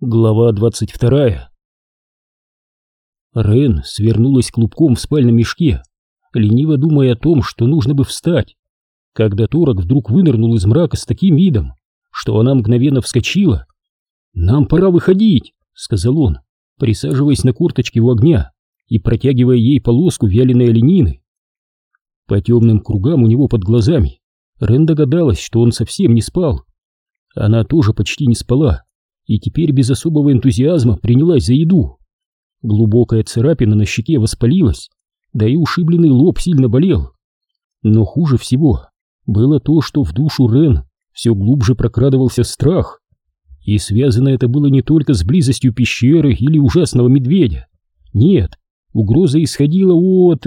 Глава 22. Рен свернулась клубком в спальном мешке, лениво думая о том, что нужно бы встать, когда Торок вдруг вынырнул из мрака с таким видом, что она мгновенно вскочила. «Нам пора выходить», — сказал он, присаживаясь на корточки у огня и протягивая ей полоску вяленой оленины. По темным кругам у него под глазами Рен догадалась, что он совсем не спал. Она тоже почти не спала и теперь без особого энтузиазма принялась за еду. Глубокая царапина на щеке воспалилась, да и ушибленный лоб сильно болел. Но хуже всего было то, что в душу Рен все глубже прокрадывался страх. И связано это было не только с близостью пещеры или ужасного медведя. Нет, угроза исходила от...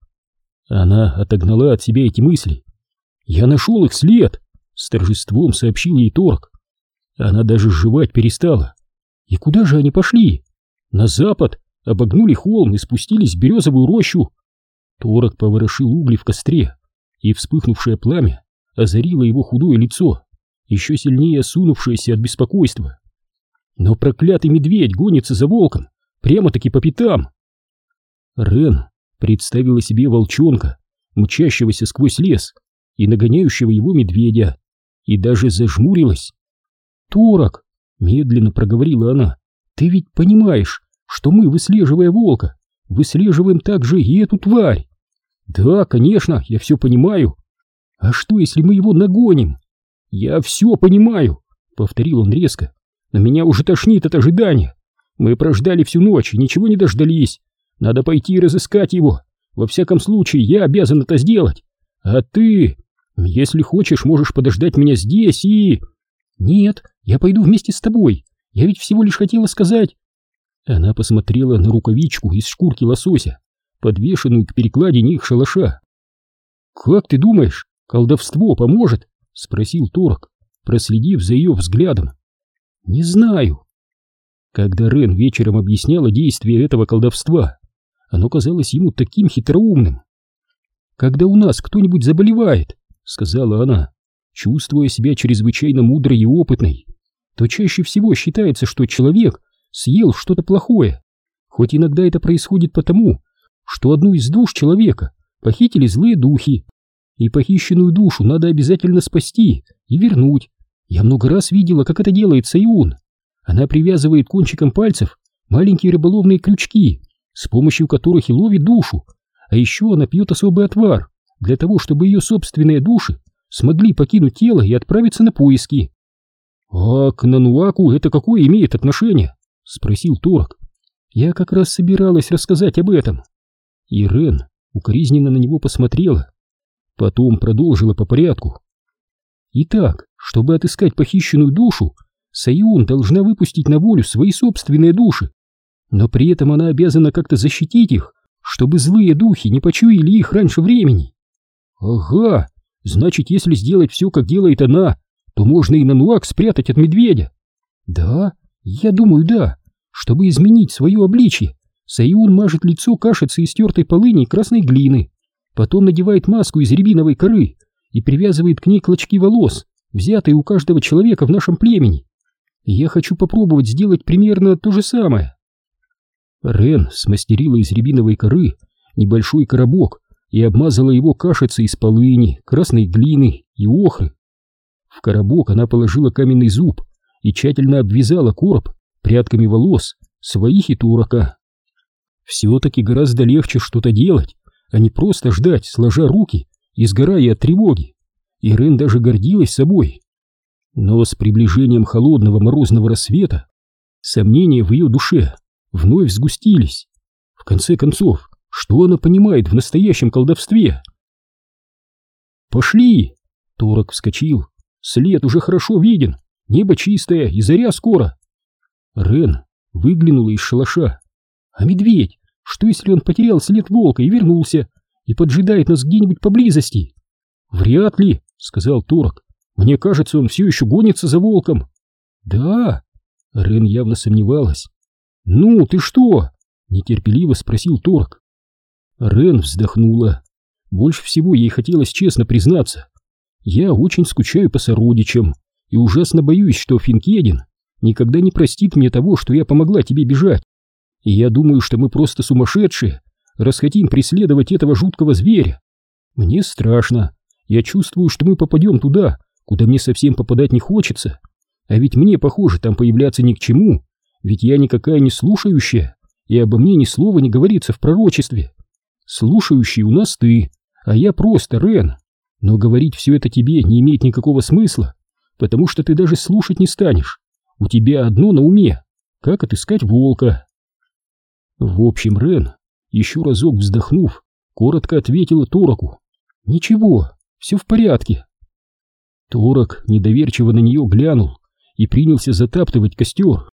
Она отогнала от себя эти мысли. «Я нашел их след!» — с торжеством сообщил ей Торок. Она даже жевать перестала. И куда же они пошли? На запад, обогнули холм и спустились в березовую рощу. Торок поворошил угли в костре, и вспыхнувшее пламя озарило его худое лицо, еще сильнее осунувшееся от беспокойства. Но проклятый медведь гонится за волком, прямо-таки по пятам. Рен представила себе волчонка, мчащегося сквозь лес и нагоняющего его медведя, и даже зажмурилась. «Торок», — медленно проговорила она, — «ты ведь понимаешь, что мы, выслеживая волка, выслеживаем также и эту тварь?» «Да, конечно, я все понимаю. А что, если мы его нагоним?» «Я все понимаю», — повторил он резко, — «но меня уже тошнит от ожидания. Мы прождали всю ночь и ничего не дождались. Надо пойти и разыскать его. Во всяком случае, я обязан это сделать. А ты, если хочешь, можешь подождать меня здесь и...» «Нет, я пойду вместе с тобой. Я ведь всего лишь хотела сказать...» Она посмотрела на рукавичку из шкурки лосося, подвешенную к перекладине их шалаша. «Как ты думаешь, колдовство поможет?» — спросил Торок, проследив за ее взглядом. «Не знаю». Когда Рен вечером объясняла действие этого колдовства, оно казалось ему таким хитроумным. «Когда у нас кто-нибудь заболевает, — сказала она, чувствуя себя чрезвычайно мудрой и опытной, — то чаще всего считается, что человек съел что-то плохое, хоть иногда это происходит потому, что одну из душ человека похитили злые духи, и похищенную душу надо обязательно спасти и вернуть. Я много раз видела, как это делает Сайун. Она привязывает кончиком пальцев маленькие рыболовные крючки, с помощью которых и ловит душу, а еще она пьет особый отвар для того, чтобы ее собственные души смогли покинуть тело и отправиться на поиски». «А к Нануаку это какое имеет отношение?» — спросил Торок. «Я как раз собиралась рассказать об этом». И Рен укоризненно на него посмотрела. Потом продолжила по порядку. «Итак, чтобы отыскать похищенную душу, Сайун должна выпустить на волю свои собственные души, но при этом она обязана как-то защитить их, чтобы злые духи не почуяли их раньше времени». «Ага, значит, если сделать все, как делает она, то можно и Нануак спрятать от медведя». «Да, я думаю, да. Чтобы изменить свое обличье, Сайун мажет лицо кашицей из тертой полыни и красной глины, потом надевает маску из рябиновой коры и привязывает к ней клочки волос, взятые у каждого человека в нашем племени. И я хочу попробовать сделать примерно то же самое». Рен смастерила из рябиновой коры небольшой коробок и обмазала его кашицей из полыни, красной глины и охры. В коробок она положила каменный зуб и тщательно обвязала короб прядками волос своих и Торока. Все-таки гораздо легче что-то делать, а не просто ждать, сложа руки и сгорая от тревоги. И Рен даже гордилась собой. Но с приближением холодного морозного рассвета сомнения в ее душе вновь сгустились. В конце концов, что она понимает в настоящем колдовстве? «Пошли!» — Торок вскочил. «След уже хорошо виден, небо чистое и заря скоро». Рен выглянула из шалаша. «А медведь? Что если он потерял след волка и вернулся, и поджидает нас где-нибудь поблизости?» «Вряд ли», — сказал Торок. «Мне кажется, он все еще гонится за волком». «Да?» — Рен явно сомневалась. «Ну, ты что?» — нетерпеливо спросил Торок. Рен вздохнула. Больше всего ей хотелось честно признаться. «Я очень скучаю по сородичам и ужасно боюсь, что Финкедин никогда не простит мне того, что я помогла тебе бежать. И я думаю, что мы просто сумасшедшие, раз хотим преследовать этого жуткого зверя. Мне страшно. Я чувствую, что мы попадем туда, куда мне совсем попадать не хочется. А ведь мне, похоже, там появляться ни к чему, ведь я никакая не слушающая, и обо мне ни слова не говорится в пророчестве. Слушающий у нас ты, а я просто Рен. Но говорить все это тебе не имеет никакого смысла, потому что ты даже слушать не станешь. У тебя одно на уме — как отыскать волка. В общем, Рен, еще разок вздохнув, коротко ответила Тораку: «Ничего, все в порядке». Торак недоверчиво на нее глянул и принялся затаптывать костер.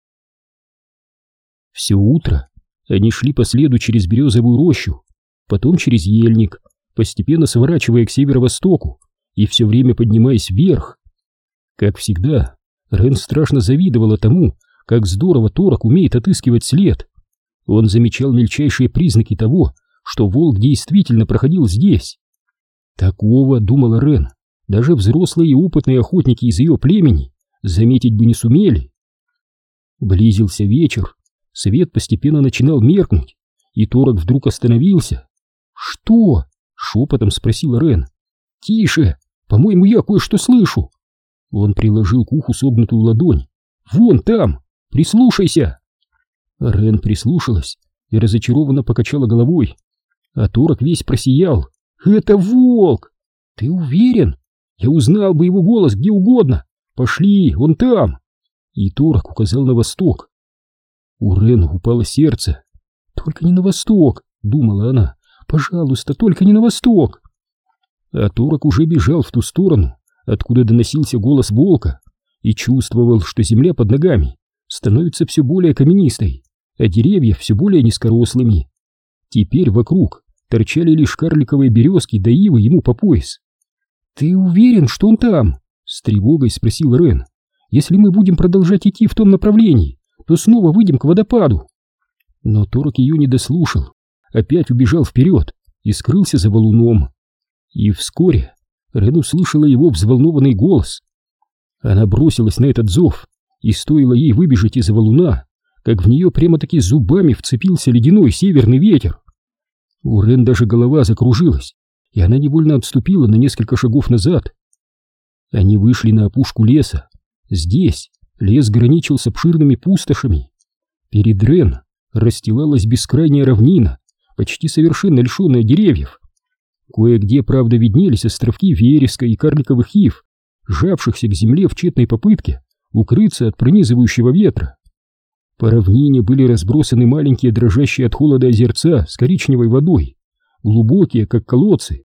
Все утро они шли по следу через березовую рощу, потом через ельник, постепенно сворачивая к северо-востоку и все время поднимаясь вверх. Как всегда, Рен страшно завидовала тому, как здорово Торак умеет отыскивать след. Он замечал мельчайшие признаки того, что волк действительно проходил здесь. Такого, думала Рен, даже взрослые и опытные охотники из ее племени заметить бы не сумели. Близился вечер, свет постепенно начинал меркнуть, и Торак вдруг остановился. «Что?» — шепотом спросила Рен. «Тише! По-моему, я кое-что слышу!» Он приложил к уху согнутую ладонь. «Вон там! Прислушайся!» Рен прислушалась и разочарованно покачала головой. А Торак весь просиял. «Это волк!» «Ты уверен? Я узнал бы его голос где угодно! Пошли, он там!» И Торак указал на восток. У Рен упало сердце. «Только не на восток!» — думала она. «Пожалуйста, только не на восток!» А Торак уже бежал в ту сторону, откуда доносился голос волка, и чувствовал, что земля под ногами становится все более каменистой, а деревья все более низкорослыми. Теперь вокруг торчали лишь карликовые березки да ивы ему по пояс. «Ты уверен, что он там?» — с тревогой спросил Рен. «Если мы будем продолжать идти в том направлении, то снова выйдем к водопаду». Но Торак ее не дослушал, опять убежал вперед и скрылся за валуном. И вскоре Рен услышала его взволнованный голос. Она бросилась на этот зов, и стоило ей выбежать из-за валуна, как в нее прямо-таки зубами вцепился ледяной северный ветер. У Рен даже голова закружилась, и она невольно отступила на несколько шагов назад. Они вышли на опушку леса. Здесь лес граничил с обширными пустошами. Перед Рен расстилалась бескрайняя равнина, почти совершенно лишенная деревьев. Кое-где, правда, виднелись островки вереска и карликовых ив, жавшихся к земле в тщетной попытке укрыться от пронизывающего ветра. По равнине были разбросаны маленькие дрожащие от холода озерца с коричневой водой, глубокие, как колодцы.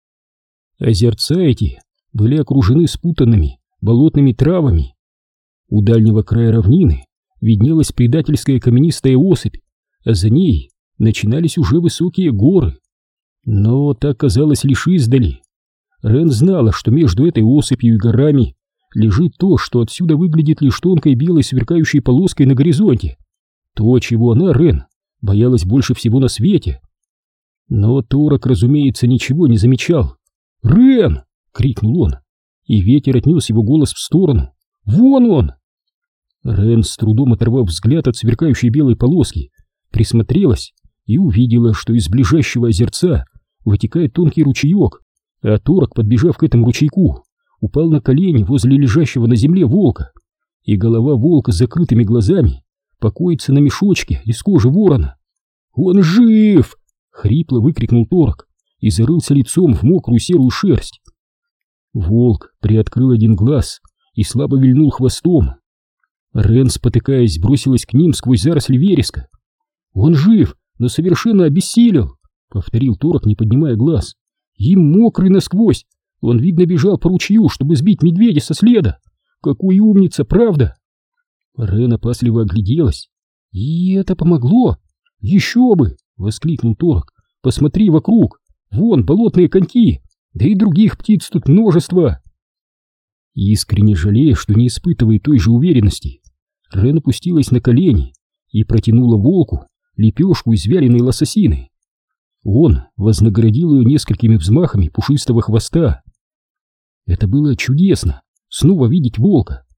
Озерца эти были окружены спутанными болотными травами. У дальнего края равнины виднелась предательская каменистая осыпь, а за ней начинались уже высокие горы. Но так казалось лишь издали. Рен знала, что между этой осыпью и горами лежит то, что отсюда выглядит лишь тонкой белой сверкающей полоской на горизонте. То, чего она, Рен, боялась больше всего на свете. Но Торак, разумеется, ничего не замечал. «Рен!» — крикнул он, и ветер отнес его голос в сторону. «Вон он!» Рен, с трудом оторвав взгляд от сверкающей белой полоски, присмотрелась и увидела, что из ближайшего озерца вытекает тонкий ручеек, а Торак, подбежав к этому ручейку, упал на колени возле лежащего на земле волка, и голова волка с закрытыми глазами покоится на мешочке из кожи ворона. «Он жив!» — хрипло выкрикнул Торак и зарылся лицом в мокрую серую шерсть. Волк приоткрыл один глаз и слабо вильнул хвостом. Рен, спотыкаясь, бросилась к ним сквозь заросли вереска. «Он жив, но совершенно обессилел!» — повторил Торак, не поднимая глаз. «Им мокрый насквозь! Он, видно, бежал по ручью, чтобы сбить медведя со следа! Какой умница, правда?» Рен опасливо огляделась. «И это помогло? Еще бы!» — воскликнул Торак. «Посмотри вокруг! Вон болотные коньки! Да и других птиц тут множество!» Искренне жалея, что не испытывает той же уверенности, Рен опустилась на колени и протянула волку лепешку из вяленой лососины. Он вознаградил ее несколькими взмахами пушистого хвоста. Это было чудесно — снова видеть волка.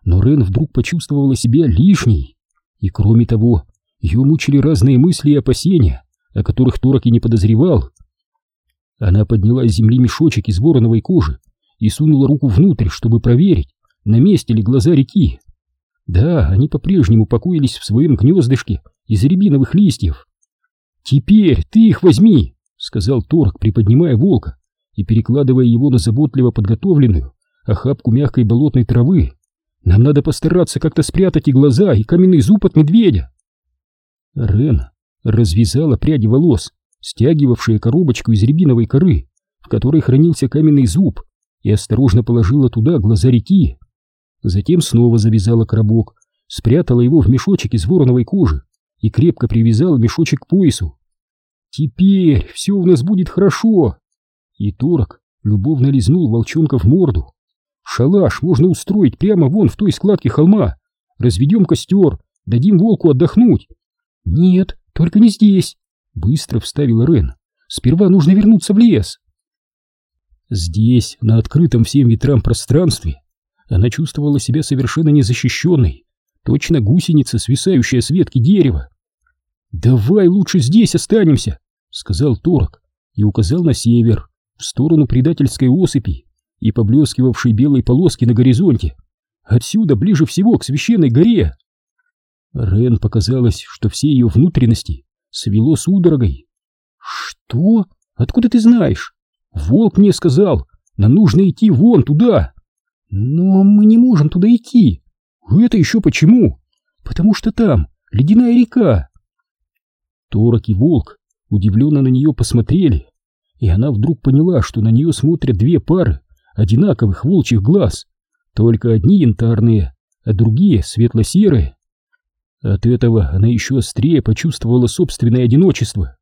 но Рен вдруг почувствовала себя лишней. И кроме того, ее мучили разные мысли и опасения, о которых Торок и не подозревал. Она подняла с земли мешочек из вороновой кожи и сунула руку внутрь, чтобы проверить, на месте ли глаза реки. Да, они по-прежнему покоились в своем гнездышке из рябиновых листьев. «Теперь ты их возьми», — сказал Торок, приподнимая волка и перекладывая его на заботливо подготовленную охапку мягкой болотной травы. «Нам надо постараться как-то спрятать и глаза, и каменный зуб от медведя». Рен развязала пряди волос, стягивавшие коробочку из рябиновой коры, в которой хранился каменный зуб, и осторожно положила туда глаза реки. Затем снова завязала коробок, спрятала его в мешочек из вороновой кожи и крепко привязала мешочек к поясу. «Теперь все у нас будет хорошо!» И Торок любовно лизнул волчонка в морду. «Шалаш можно устроить прямо вон в той складке холма. Разведем костер, дадим волку отдохнуть». «Нет, только не здесь», — быстро вставила Рен. «Сперва нужно вернуться в лес». Здесь, на открытом всем ветрам пространстве, она чувствовала себя совершенно незащищенной, точно гусеница, свисающая с ветки дерева. «Давай лучше здесь останемся», — сказал Торок и указал на север, в сторону предательской осыпи и поблескивавшей белой полоски на горизонте. «Отсюда ближе всего к священной горе». Рен показалось, что все ее внутренности свело судорогой. «Что? Откуда ты знаешь?» «Волк мне сказал, нам нужно идти вон туда». «Но мы не можем туда идти». «Это еще почему?» «Потому что там ледяная река». Торок и волк удивленно на нее посмотрели, и она вдруг поняла, что на нее смотрят две пары одинаковых волчьих глаз, только одни янтарные, а другие светло-серые. От этого она еще острее почувствовала собственное одиночество.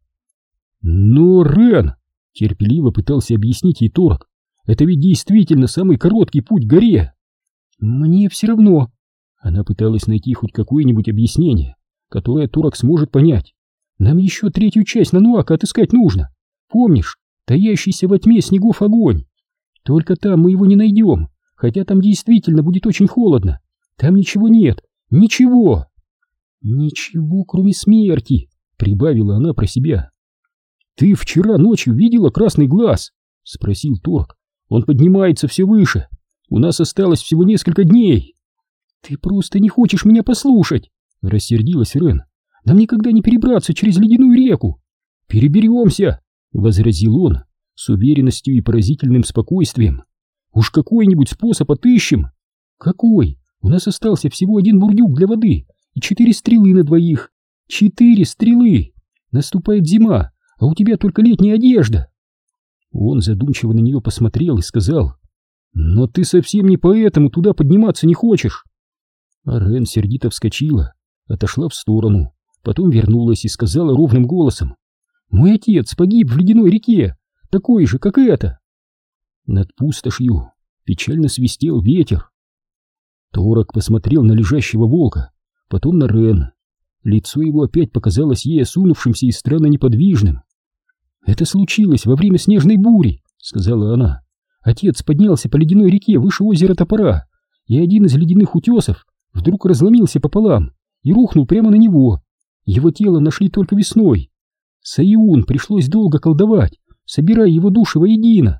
«Но, Рен!» — терпеливо пытался объяснить ей Торок. «Это ведь действительно самый короткий путь к горе!» «Мне все равно!» Она пыталась найти хоть какое-нибудь объяснение, которое Торок сможет понять. «Нам еще третью часть Нануака отыскать нужно. Помнишь, таящийся во тьме снегов огонь? Только там мы его не найдем, хотя там действительно будет очень холодно. Там ничего нет, ничего!» «Ничего, кроме смерти!» — прибавила она про себя. «Ты вчера ночью видела красный глаз?» — спросил Торок. «Он поднимается все выше. У нас осталось всего несколько дней». «Ты просто не хочешь меня послушать!» — рассердилась Рен. «Нам никогда не перебраться через ледяную реку!» «Переберемся!» — возразил он с уверенностью и поразительным спокойствием. «Уж какой-нибудь способ отыщем!» «Какой? У нас остался всего один бурдюк для воды и 4 стрелы на двоих. 4 стрелы! Наступает зима, а у тебя только летняя одежда!» Он задумчиво на нее посмотрел и сказал: «Но ты совсем не поэтому туда подниматься не хочешь!» А Рен сердито вскочила, отошла в сторону, потом вернулась и сказала ровным голосом: «Мой отец погиб в ледяной реке, такой же, как эта!» Над пустошью печально свистел ветер. Торок посмотрел на лежащего волка, потом на Рен. Лицо его опять показалось ей осунувшимся и странно неподвижным. «Это случилось во время снежной бури», — сказала она. «Отец поднялся по ледяной реке выше озера Топора, и один из ледяных утесов вдруг разломился пополам и рухнул прямо на него. Его тело нашли только весной. Саюн пришлось долго колдовать, собирая его души воедино».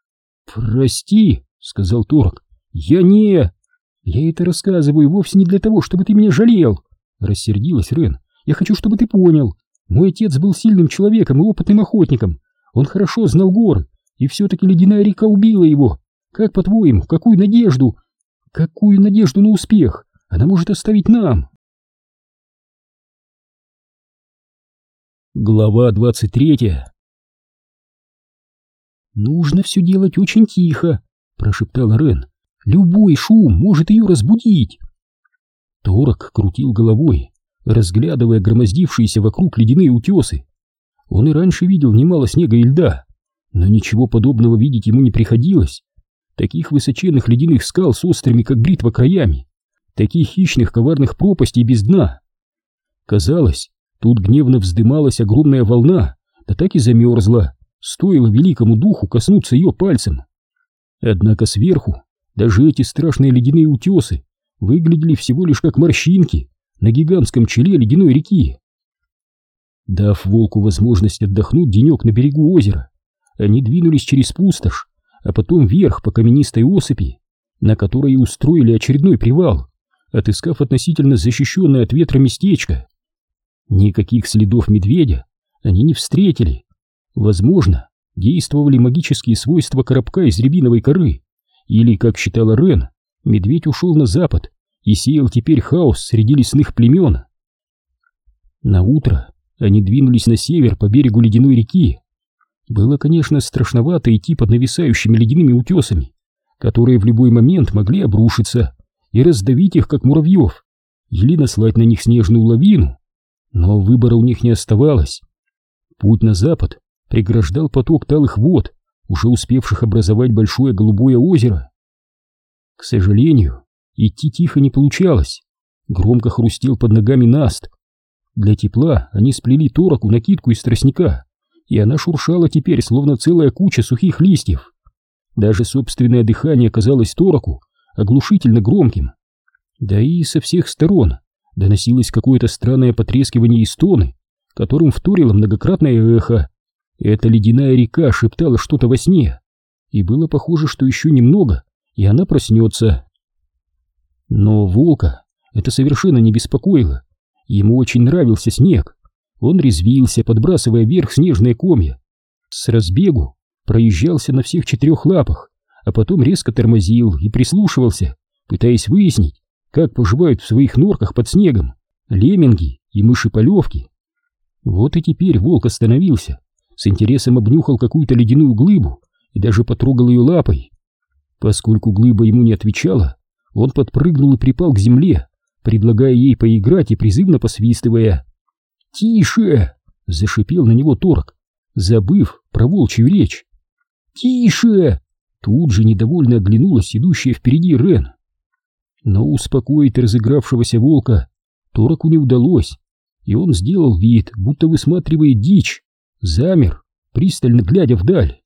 «Прости», — сказал Торок, — «я не...» «Я это рассказываю вовсе не для того, чтобы ты меня жалел», — рассердилась Рен. «Я хочу, чтобы ты понял. Мой отец был сильным человеком и опытным охотником. Он хорошо знал горы, и все-таки ледяная река убила его. Как, по-твоему, какую надежду на успех она может оставить нам?» Глава 23. «Нужно все делать очень тихо», — прошептала Рен. «Любой шум может ее разбудить». Торок крутил головой, разглядывая громоздившиеся вокруг ледяные утесы. Он и раньше видел немало снега и льда, но ничего подобного видеть ему не приходилось. Таких высоченных ледяных скал с острыми, как бритва, краями, таких хищных коварных пропастей без дна. Казалось, тут гневно вздымалась огромная волна, да так и замерзла, стоило великому духу коснуться ее пальцем. Однако сверху даже эти страшные ледяные утесы выглядели всего лишь как морщинки на гигантском челе ледяной реки. Дав волку возможность отдохнуть денек на берегу озера, они двинулись через пустошь, а потом вверх по каменистой осыпи, на которой и устроили очередной привал, отыскав относительно защищенное от ветра местечко. Никаких следов медведя они не встретили. Возможно, действовали магические свойства коробка из рябиновой коры, или, как считала Рен, медведь ушел на запад и сеял теперь хаос среди лесных племен. Наутро они двинулись на север по берегу ледяной реки. Было, конечно, страшновато идти под нависающими ледяными утесами, которые в любой момент могли обрушиться и раздавить их, как муравьев, или наслать на них снежную лавину, но выбора у них не оставалось. Путь на запад преграждал поток талых вод, уже успевших образовать большое голубое озеро. К сожалению, идти тихо не получалось. Громко хрустел под ногами наст. Для тепла они сплели тороку накидку из тростника, и она шуршала теперь, словно целая куча сухих листьев. Даже собственное дыхание казалось тороку оглушительно громким. Да и со всех сторон доносилось какое-то странное потрескивание и стоны, которым вторило многократное эхо. Эта ледяная река шептала что-то во сне, и было похоже, что еще немного, и она проснется. Но волка это совершенно не беспокоило. Ему очень нравился снег. Он резвился, подбрасывая вверх снежные комья. С разбегу проезжался на всех 4 лапах, а потом резко тормозил и прислушивался, пытаясь выяснить, как поживают в своих норках под снегом лемминги и мыши-полевки. Вот и теперь волк остановился, с интересом обнюхал какую-то ледяную глыбу и даже потрогал ее лапой. Поскольку глыба ему не отвечала, он подпрыгнул и припал к земле, предлагая ей поиграть и призывно посвистывая. «Тише!» — зашипел на него торг, забыв про волчью речь. «Тише!» — тут же недовольно оглянулась идущая впереди Рен. Но успокоить разыгравшегося волка Тороку не удалось, и он сделал вид, будто высматривает дичь, замер, пристально глядя вдаль.